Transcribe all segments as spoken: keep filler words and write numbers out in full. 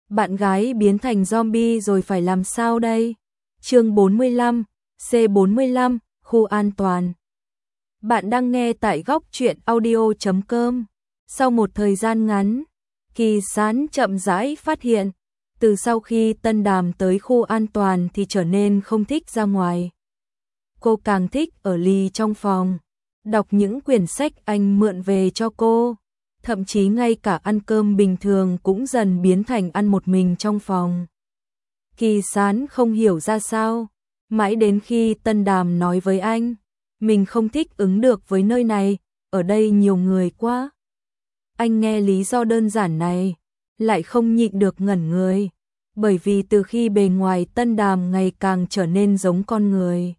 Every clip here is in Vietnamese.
Bạn gái biến thành zombie rồi phải làm sao đây? Chương bốn mươi lăm, C bốn mươi lăm, khu an toàn. Bạn đang nghe tại góc truyện audio chấm com. Sau một thời gian ngắn, Kỳ Sán chậm rãi phát hiện, từ sau khi Tân Đàm tới khu an toàn thì trở nên không thích ra ngoài. Cô càng thích ở lì trong phòng, đọc những quyển sách anh mượn về cho cô. Thậm chí ngay cả ăn cơm bình thường cũng dần biến thành ăn một mình trong phòng. Kỳ Sán không hiểu ra sao, mãi đến khi Tân Đàm nói với anh, mình không thích ứng được với nơi này, ở đây nhiều người quá. Anh nghe lý do đơn giản này, lại không nhịn được ngẩn người, bởi vì từ khi bề ngoài Tân Đàm ngày càng trở nên giống con người.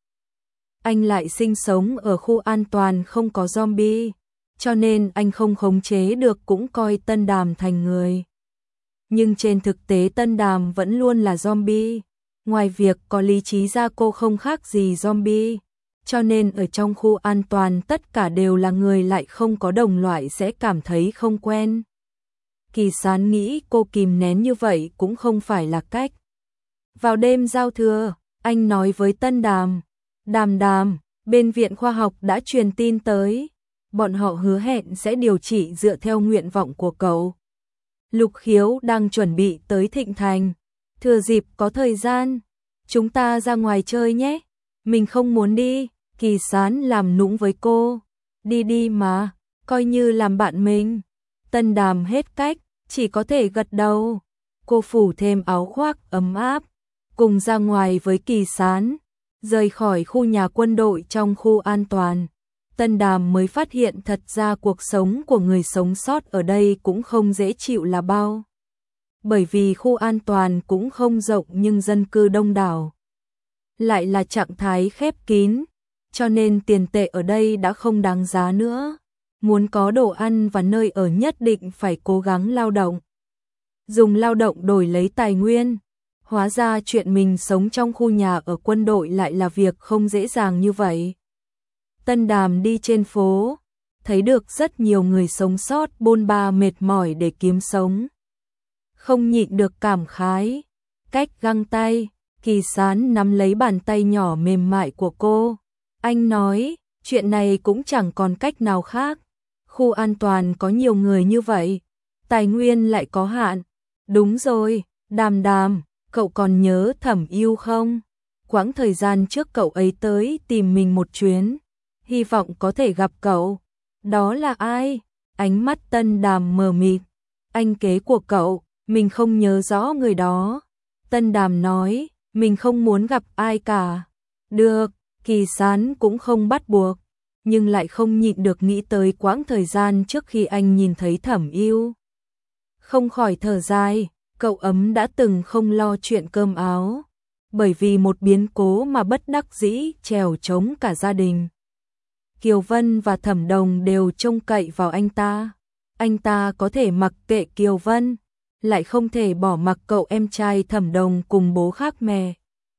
Anh lại sinh sống ở khu an toàn không có zombie, cho nên anh không khống chế được cũng coi Tân Đàm thành người. Nhưng trên thực tế Tân Đàm vẫn luôn là zombie, ngoài việc có lý trí ra cô không khác gì zombie, cho nên ở trong khu an toàn tất cả đều là người lại không có đồng loại sẽ cảm thấy không quen. Kỳ Sán nghĩ cô kìm nén như vậy cũng không phải là cách. Vào đêm giao thừa, anh nói với Tân Đàm, Đàm Đàm, bên viện khoa học đã truyền tin tới. Bọn họ hứa hẹn sẽ điều trị dựa theo nguyện vọng của cậu. Lục Khiếu đang chuẩn bị tới Thịnh Thành. Thừa dịp có thời gian, chúng ta ra ngoài chơi nhé. Mình không muốn đi, Kỳ Sán làm nũng với cô. Đi đi mà, coi như làm bạn mình. Tân Đàm hết cách, chỉ có thể gật đầu. Cô phủ thêm áo khoác ấm áp, cùng ra ngoài với Kỳ Sán, rời khỏi khu nhà quân đội trong khu an toàn. Tân Đàm mới phát hiện thật ra cuộc sống của người sống sót ở đây cũng không dễ chịu là bao. Bởi vì khu an toàn cũng không rộng nhưng dân cư đông đảo. Lại là trạng thái khép kín, cho nên tiền tệ ở đây đã không đáng giá nữa. Muốn có đồ ăn và nơi ở nhất định phải cố gắng lao động. Dùng lao động đổi lấy tài nguyên. Hóa ra chuyện mình sống trong khu nhà ở quân đội lại là việc không dễ dàng như vậy. Tân Đàm đi trên phố, thấy được rất nhiều người sống sót bôn ba mệt mỏi để kiếm sống. Không nhịn được cảm khái, cách găng tay, Kỳ Sán nắm lấy bàn tay nhỏ mềm mại của cô. Anh nói, chuyện này cũng chẳng còn cách nào khác. Khu an toàn có nhiều người như vậy, tài nguyên lại có hạn. Đúng rồi, Đàm Đàm, cậu còn nhớ Thẩm Yêu không? Quãng thời gian trước cậu ấy tới tìm mình một chuyến. Hy vọng có thể gặp cậu. Đó là ai? Ánh mắt Tân Đàm mờ mịt. Anh kế của cậu, mình không nhớ rõ người đó. Tân Đàm nói, mình không muốn gặp ai cả. Được, Kỳ Sán cũng không bắt buộc, nhưng lại không nhịn được nghĩ tới quãng thời gian trước khi anh nhìn thấy Thẩm Yêu. Không khỏi thở dài, cậu ấm đã từng không lo chuyện cơm áo, bởi vì một biến cố mà bất đắc dĩ trèo trống cả gia đình. Kiều Vân và Thẩm Đồng đều trông cậy vào anh ta. Anh ta có thể mặc kệ Kiều Vân, lại không thể bỏ mặc cậu em trai Thẩm Đồng cùng bố khác mẹ.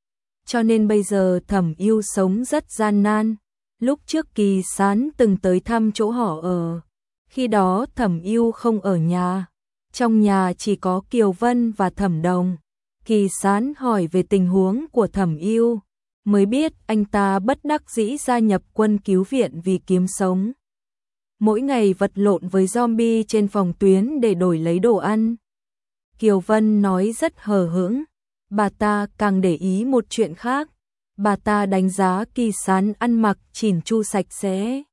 Cho nên bây giờ Thẩm Yêu sống rất gian nan. Lúc trước Kỳ Sán từng tới thăm chỗ họ ở. Khi đó Thẩm Yêu không ở nhà. Trong nhà chỉ có Kiều Vân và Thẩm Đồng. Kỳ Sán hỏi về tình huống của Thẩm Yêu, mới biết anh ta bất đắc dĩ gia nhập quân cứu viện vì kiếm sống. Mỗi ngày vật lộn với zombie trên phòng tuyến để đổi lấy đồ ăn. Kiều Vân nói rất hờ hững, bà ta càng để ý một chuyện khác. Bà ta đánh giá Kỳ Sán ăn mặc chỉn chu sạch sẽ.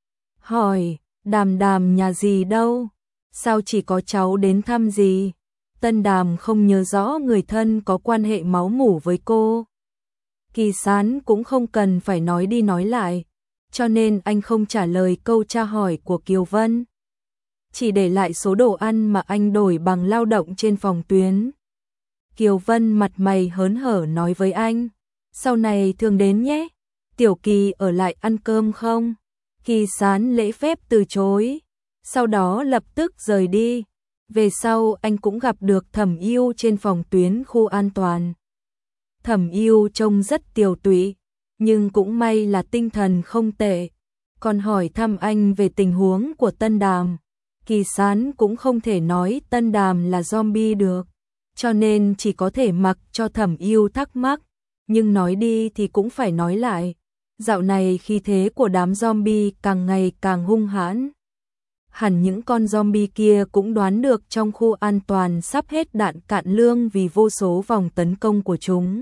Hỏi, Đàm Đàm nhà gì đâu? Sao chỉ có cháu đến thăm gì? Tân Đàm không nhớ rõ người thân có quan hệ máu mủ với cô. Kỳ Sán cũng không cần phải nói đi nói lại, cho nên anh không trả lời câu tra hỏi của Kiều Vân. Chỉ để lại số đồ ăn mà anh đổi bằng lao động trên phòng tuyến. Kiều Vân mặt mày hớn hở nói với anh, sau này thường đến nhé, Tiểu Kỳ ở lại ăn cơm không? Kỳ Sán lễ phép từ chối, sau đó lập tức rời đi. Về sau anh cũng gặp được Thẩm Yêu trên phòng tuyến khu an toàn. Thẩm Yêu trông rất tiều tụy, nhưng cũng may là tinh thần không tệ. Còn hỏi thăm anh về tình huống của Tân Đàm. Kỳ Sán cũng không thể nói Tân Đàm là zombie được, cho nên chỉ có thể mặc cho Thẩm Yêu thắc mắc, nhưng nói đi thì cũng phải nói lại. Dạo này khí thế của đám zombie càng ngày càng hung hãn. Hẳn những con zombie kia cũng đoán được trong khu an toàn sắp hết đạn cạn lương vì vô số vòng tấn công của chúng.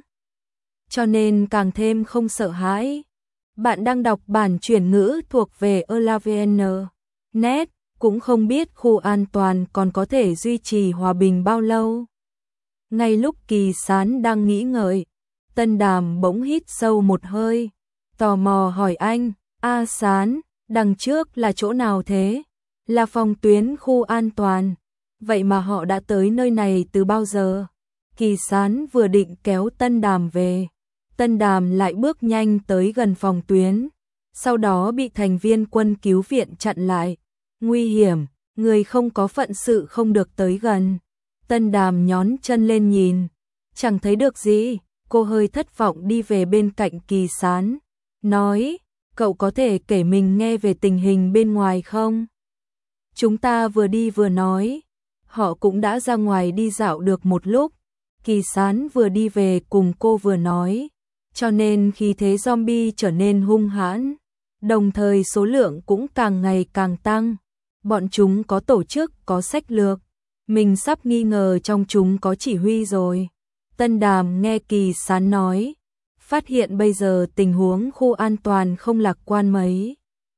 Cho nên càng thêm không sợ hãi. Bạn đang đọc bản chuyển ngữ thuộc về elavn chấm net, cũng không biết khu an toàn còn có thể duy trì hòa bình bao lâu. Ngay lúc Kỳ Sán đang nghĩ ngợi, Tân Đàm bỗng hít sâu một hơi, tò mò hỏi anh, A Sán, đằng trước là chỗ nào thế? Là phòng tuyến khu an toàn. Vậy mà họ đã tới nơi này từ bao giờ? Kỳ Sán vừa định kéo Tân Đàm về, Tân Đàm lại bước nhanh tới gần phòng tuyến, sau đó bị thành viên quân cứu viện chặn lại. Nguy hiểm, người không có phận sự không được tới gần. Tân Đàm nhón chân lên nhìn, chẳng thấy được gì. Cô hơi thất vọng đi về bên cạnh Kỳ Sán, nói, cậu có thể kể mình nghe về tình hình bên ngoài không? Chúng ta vừa đi vừa nói, họ cũng đã ra ngoài đi dạo được một lúc. Kỳ Sán vừa đi về cùng cô vừa nói, cho nên khí thế zombie trở nên hung hãn, đồng thời số lượng cũng càng ngày càng tăng. Bọn chúng có tổ chức, có sách lược, mình sắp nghi ngờ trong chúng có chỉ huy rồi. Tân Đàm nghe Kỳ Sán nói, phát hiện bây giờ tình huống khu an toàn không lạc quan mấy.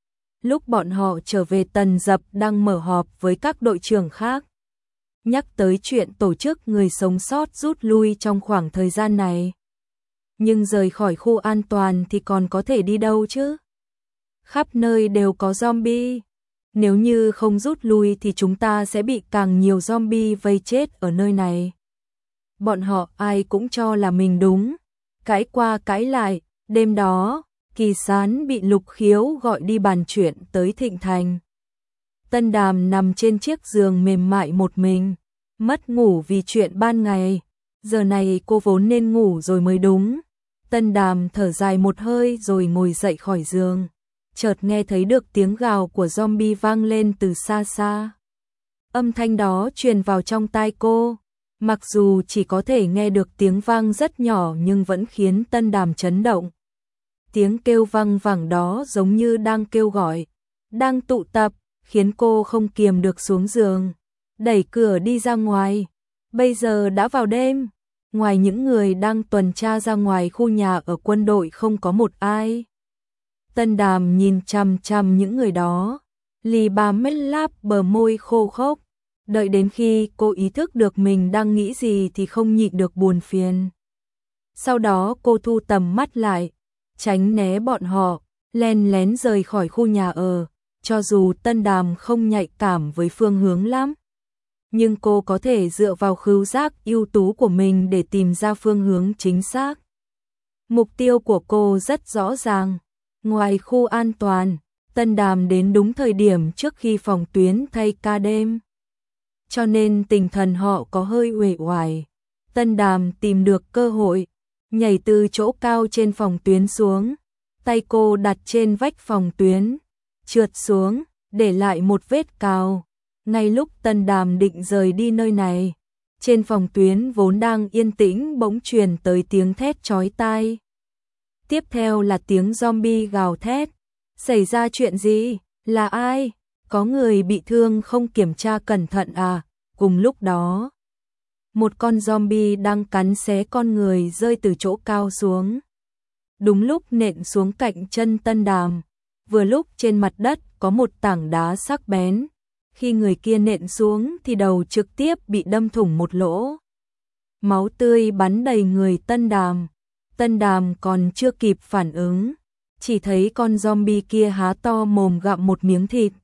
Lúc bọn họ trở về Tần Dập đang mở họp với các đội trưởng khác, nhắc tới chuyện tổ chức người sống sót rút lui trong khoảng thời gian này. Nhưng rời khỏi khu an toàn thì còn có thể đi đâu chứ? Khắp nơi đều có zombie. Nếu như không rút lui thì chúng ta sẽ bị càng nhiều zombie vây chết ở nơi này. Bọn họ ai cũng cho là mình đúng, cãi qua cãi lại. Đêm đó, Kỳ Sán bị Lục Khiếu gọi đi bàn chuyện tới Thịnh Thành. Tân Đàm nằm trên chiếc giường mềm mại một mình, mất ngủ vì chuyện ban ngày. Giờ này cô vốn nên ngủ rồi mới đúng. Tân Đàm thở dài một hơi rồi ngồi dậy khỏi giường, chợt nghe thấy được tiếng gào của zombie vang lên từ xa xa. Âm thanh đó truyền vào trong tai cô, mặc dù chỉ có thể nghe được tiếng vang rất nhỏ nhưng vẫn khiến Tân Đàm chấn động. Tiếng kêu vang vẳng đó giống như đang kêu gọi, đang tụ tập, khiến cô không kiềm được xuống giường, đẩy cửa đi ra ngoài. Bây giờ đã vào đêm, ngoài những người đang tuần tra ra ngoài khu nhà ở quân đội không có một ai. Tân Đàm nhìn chằm chằm những người đó, lì bà mết láp bờ môi khô khốc. Đợi đến khi cô ý thức được mình đang nghĩ gì thì không nhịn được buồn phiền. Sau đó cô thu tầm mắt lại, tránh né bọn họ, len lén rời khỏi khu nhà ở. Cho dù Tân Đàm không nhạy cảm với phương hướng lắm, nhưng cô có thể dựa vào khứu giác ưu tú của mình để tìm ra phương hướng chính xác. Mục tiêu của cô rất rõ ràng. Ngoài khu an toàn, Tân Đàm đến đúng thời điểm trước khi phòng tuyến thay ca đêm. Cho nên tinh thần họ có hơi uể oải. Tân Đàm tìm được cơ hội, nhảy từ chỗ cao trên phòng tuyến xuống. Tay cô đặt trên vách phòng tuyến, trượt xuống, để lại một vết cào. Ngay lúc Tân Đàm định rời đi nơi này, trên phòng tuyến vốn đang yên tĩnh bỗng truyền tới tiếng thét chói tai. Tiếp theo là tiếng zombie gào thét. Xảy ra chuyện gì? Là ai? Có người bị thương không kiểm tra cẩn thận à? Cùng lúc đó, một con zombie đang cắn xé con người rơi từ chỗ cao xuống. Đúng lúc nện xuống cạnh chân Tân Đàm, vừa lúc trên mặt đất có một tảng đá sắc bén. Khi người kia nện xuống thì đầu trực tiếp bị đâm thủng một lỗ. Máu tươi bắn đầy người Tân Đàm. Tân Đàm còn chưa kịp phản ứng, chỉ thấy con zombie kia há to mồm gặm một miếng thịt.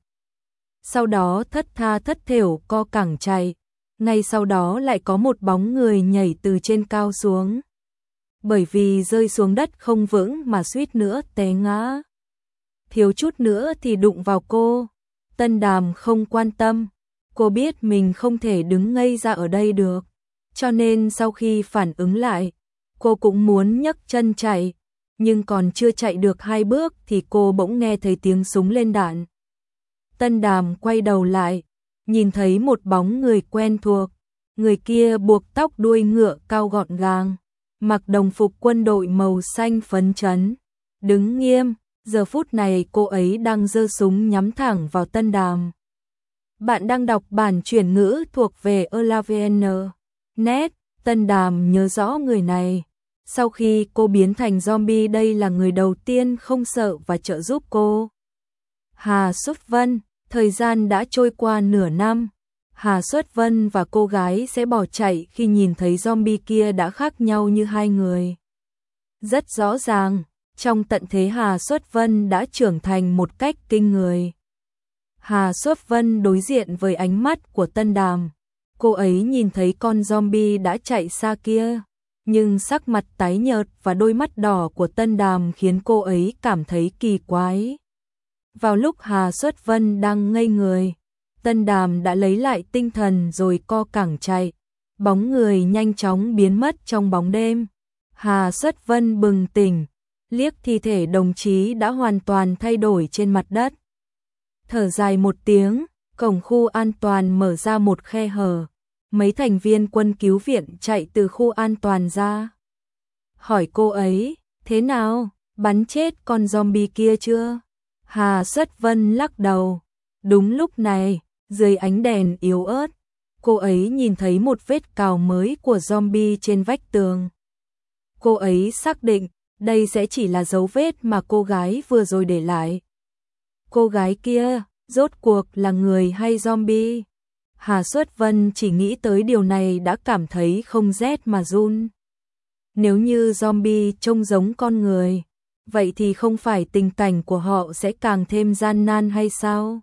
Sau đó thất tha thất thểu co cẳng chạy. Ngay sau đó lại có một bóng người nhảy từ trên cao xuống. Bởi vì rơi xuống đất không vững mà suýt nữa té ngã. Thiếu chút nữa thì đụng vào cô. Tân Đàm không quan tâm. Cô biết mình không thể đứng ngây ra ở đây được. Cho nên sau khi phản ứng lại, cô cũng muốn nhấc chân chạy. Nhưng còn chưa chạy được hai bước thì cô bỗng nghe thấy tiếng súng lên đạn. Tân Đàm quay đầu lại, nhìn thấy một bóng người quen thuộc. Người kia buộc tóc đuôi ngựa cao gọn gàng, mặc đồng phục quân đội màu xanh phấn chấn, đứng nghiêm. Giờ phút này cô ấy đang giơ súng nhắm thẳng vào Tân Đàm. Bạn đang đọc bản chuyển ngữ thuộc về Elavn. Net, Tân Đàm nhớ rõ người này. Sau khi cô biến thành zombie, đây là người đầu tiên không sợ và trợ giúp cô. Hà Xuất Vân, thời gian đã trôi qua nửa năm. Hà Xuất Vân và cô gái sẽ bỏ chạy khi nhìn thấy zombie kia đã khác nhau như hai người. Rất rõ ràng, trong tận thế Hà Xuất Vân đã trưởng thành một cách kinh người. Hà Xuất Vân đối diện với ánh mắt của Tân Đàm. Cô ấy nhìn thấy con zombie đã chạy xa kia, nhưng sắc mặt tái nhợt và đôi mắt đỏ của Tân Đàm khiến cô ấy cảm thấy kỳ quái. Vào lúc Hà Xuất Vân đang ngây người, Tân Đàm đã lấy lại tinh thần rồi co cẳng chạy. Bóng người nhanh chóng biến mất trong bóng đêm. Hà Xuất Vân bừng tỉnh, liếc thi thể đồng chí đã hoàn toàn thay đổi trên mặt đất. Thở dài một tiếng, cổng khu an toàn mở ra một khe hở. Mấy thành viên quân cứu viện chạy từ khu an toàn ra. Hỏi cô ấy, thế nào, bắn chết con zombie kia chưa? Hà Xuất Vân lắc đầu. Đúng lúc này, dưới ánh đèn yếu ớt, cô ấy nhìn thấy một vết cào mới của zombie trên vách tường. Cô ấy xác định đây sẽ chỉ là dấu vết mà cô gái vừa rồi để lại. Cô gái kia, rốt cuộc là người hay zombie? Hà Xuất Vân chỉ nghĩ tới điều này đã cảm thấy không rét mà run. Nếu như zombie trông giống con người, vậy thì không phải tình cảnh của họ sẽ càng thêm gian nan hay sao?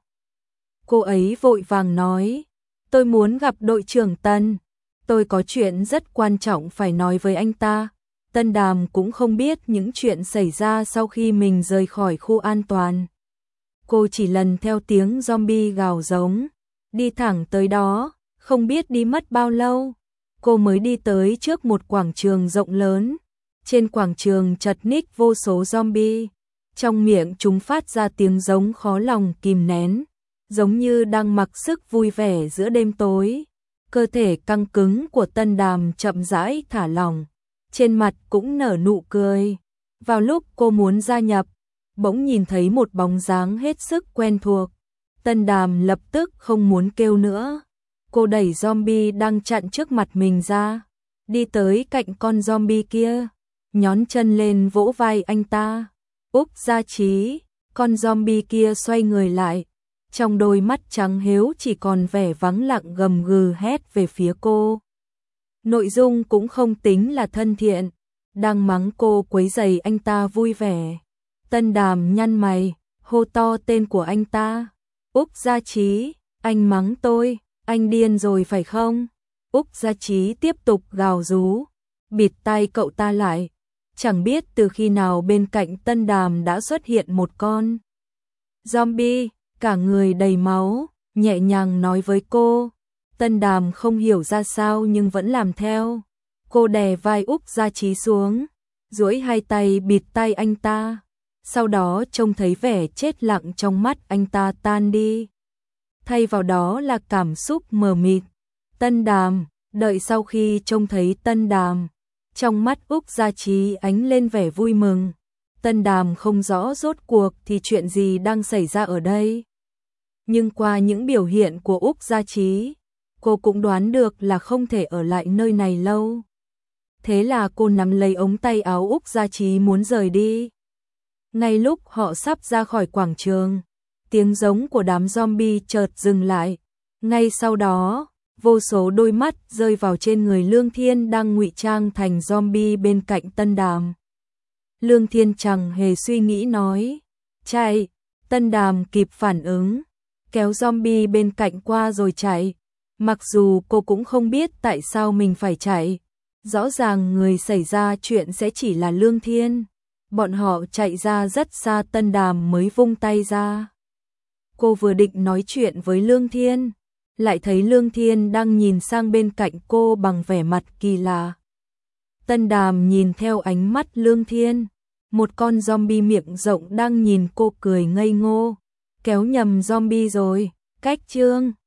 Cô ấy vội vàng nói, tôi muốn gặp đội trưởng Tân, tôi có chuyện rất quan trọng phải nói với anh ta. Tân Đàm cũng không biết những chuyện xảy ra sau khi mình rời khỏi khu an toàn. Cô chỉ lần theo tiếng zombie gào giống, đi thẳng tới đó, không biết đi mất bao lâu. Cô mới đi tới trước một quảng trường rộng lớn. Trên quảng trường chật ních vô số zombie. Trong miệng chúng phát ra tiếng giống khó lòng kìm nén, giống như đang mặc sức vui vẻ giữa đêm tối. Cơ thể căng cứng của Tân Đàm chậm rãi thả lỏng, trên mặt cũng nở nụ cười. Vào lúc cô muốn gia nhập, bỗng nhìn thấy một bóng dáng hết sức quen thuộc. Tân Đàm lập tức không muốn kêu nữa. Cô đẩy zombie đang chặn trước mặt mình ra, đi tới cạnh con zombie kia, nhón chân lên vỗ vai anh ta. Úc Gia Trí, con zombie kia xoay người lại, trong đôi mắt trắng hiếu chỉ còn vẻ vắng lặng, gầm gừ hét về phía cô. Nội dung cũng không tính là thân thiện, đang mắng cô quấy rầy anh ta vui vẻ. Tân Đàm nhăn mày, hô to tên của anh ta. Úc Gia Trí, anh mắng tôi, anh điên rồi phải không? Úc Gia Trí tiếp tục gào rú, bịt tai cậu ta lại. Chẳng biết từ khi nào bên cạnh Tân Đàm đã xuất hiện một con zombie, cả người đầy máu, nhẹ nhàng nói với cô. Tân Đàm không hiểu ra sao nhưng vẫn làm theo. Cô đè vai Úc Gia Trí xuống, duỗi hai tay bịt tai anh ta. Sau đó trông thấy vẻ chết lặng trong mắt anh ta tan đi. Thay vào đó là cảm xúc mờ mịt. Tân Đàm, đợi sau khi trông thấy Tân Đàm, trong mắt Úc Gia Trí ánh lên vẻ vui mừng. Tân Đàm không rõ rốt cuộc thì chuyện gì đang xảy ra ở đây. Nhưng qua những biểu hiện của Úc Gia Trí, cô cũng đoán được là không thể ở lại nơi này lâu. Thế là cô nắm lấy ống tay áo Úc Gia Trí muốn rời đi. Ngay lúc họ sắp ra khỏi quảng trường, tiếng giống của đám zombie chợt dừng lại. Ngay sau đó, vô số đôi mắt rơi vào trên người Lương Thiên đang ngụy trang thành zombie bên cạnh Tân Đàm. Lương Thiên chẳng hề suy nghĩ nói, chạy. Tân Đàm kịp phản ứng, kéo zombie bên cạnh qua rồi chạy. Mặc dù cô cũng không biết tại sao mình phải chạy. Rõ ràng người xảy ra chuyện sẽ chỉ là Lương Thiên. Bọn họ chạy ra rất xa, Tân Đàm mới vung tay ra. Cô vừa định nói chuyện với Lương Thiên, lại thấy Lương Thiên đang nhìn sang bên cạnh cô bằng vẻ mặt kỳ lạ. Tân Đàm nhìn theo ánh mắt Lương Thiên, một con zombie miệng rộng đang nhìn cô cười ngây ngô. Kéo nhầm zombie rồi, cách chương.